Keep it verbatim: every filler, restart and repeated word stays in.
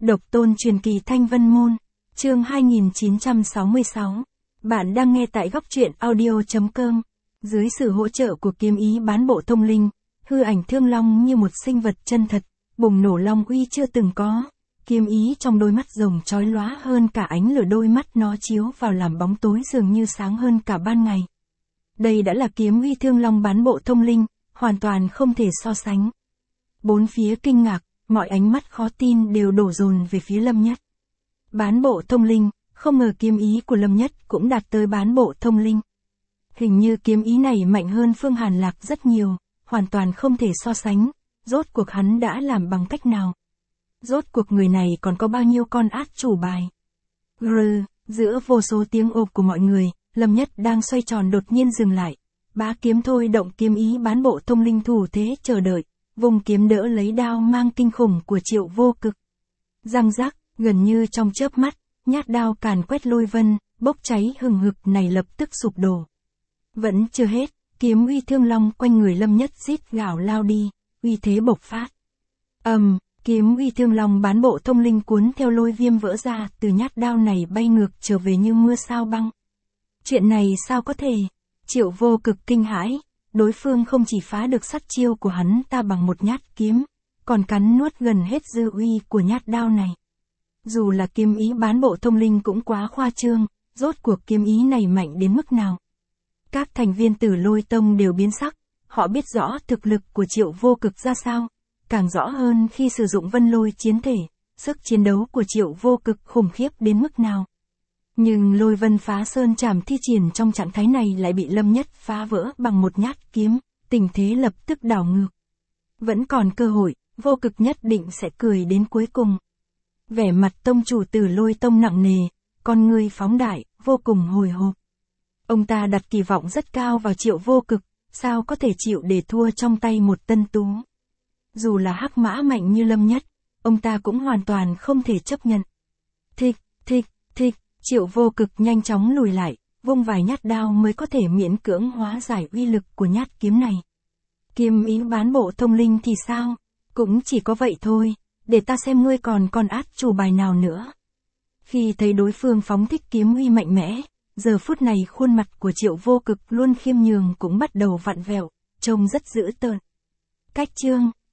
Độc tôn truyền kỳ Thanh Vân Môn, chương hai nghìn chín trăm sáu mươi sáu. Bạn đang nghe tại góc truyện audio.com. Dưới sự hỗ trợ của kiếm ý bán bộ thông linh, hư ảnh thương long như một sinh vật chân thật, bùng nổ long uy chưa từng có. Kiếm ý trong đôi mắt rồng chói lóa hơn cả ánh lửa, đôi mắt nó chiếu vào làm bóng tối dường như sáng hơn cả ban ngày. Đây đã là kiếm uy thương long bán bộ thông linh, hoàn toàn không thể so sánh. Bốn phía kinh ngạc, mọi ánh mắt khó tin đều đổ dồn về phía Lâm Nhất. Bán bộ thông linh, không ngờ kiếm ý của Lâm Nhất cũng đạt tới bán bộ thông linh. Hình như kiếm ý này mạnh hơn Phương Hàn Lạc rất nhiều, hoàn toàn không thể so sánh. Rốt cuộc hắn đã làm bằng cách nào? Rốt cuộc người này còn có bao nhiêu con át chủ bài? Grrr, giữa vô số tiếng ộp của mọi người, Lâm Nhất đang xoay tròn đột nhiên dừng lại. Bá kiếm thôi động kiếm ý bán bộ thông linh thủ thế chờ đợi, vùng kiếm đỡ lấy đao mang kinh khủng của Triệu Vô Cực. Răng rắc, gần như trong chớp mắt, nhát đao càn quét lôi vân, bốc cháy hừng hực này lập tức sụp đổ. Vẫn chưa hết, kiếm uy thương long quanh người Lâm Nhất rít gào lao đi, uy thế bộc phát. ầm, um, kiếm uy thương long bán bộ thông linh cuốn theo lôi viêm vỡ ra, từ nhát đao này bay ngược trở về như mưa sao băng. Chuyện này sao có thể? Triệu Vô Cực kinh hãi, đối phương không chỉ phá được sát chiêu của hắn ta bằng một nhát kiếm, còn cắn nuốt gần hết dư uy của nhát đao này. Dù là kiếm ý bán bộ thông linh cũng quá khoa trương, rốt cuộc kiếm ý này mạnh đến mức nào? Các thành viên Tử Lôi Tông đều biến sắc, họ biết rõ thực lực của Triệu Vô Cực ra sao, càng rõ hơn khi sử dụng vân lôi chiến thể, sức chiến đấu của Triệu Vô Cực khủng khiếp đến mức nào. Nhưng lôi vân phá sơn trảm thi triển trong trạng thái này lại bị Lâm Nhất phá vỡ bằng một nhát kiếm, tình thế lập tức đảo ngược. Vẫn còn cơ hội, Vô Cực nhất định sẽ cười đến cuối cùng. Vẻ mặt tông chủ Tử Lôi Tông nặng nề, con ngươi phóng đại, vô cùng hồi hộp. Ông ta đặt kỳ vọng rất cao vào Triệu Vô Cực, sao có thể chịu để thua trong tay một tân tú. Dù là hắc mã mạnh như Lâm Nhất, ông ta cũng hoàn toàn không thể chấp nhận. Thịch, thịch, thịch. Triệu Vô Cực nhanh chóng lùi lại, vung vài nhát đao mới có thể miễn cưỡng hóa giải uy lực của nhát kiếm này. Kiếm ý bán bộ thông linh thì sao? Cũng chỉ có vậy thôi, để ta xem ngươi còn con át chủ bài nào nữa. Khi thấy đối phương phóng thích kiếm uy mạnh mẽ, giờ phút này khuôn mặt của Triệu Vô Cực luôn khiêm nhường cũng bắt đầu vặn vẹo, trông rất dữ tợn. Cách chương,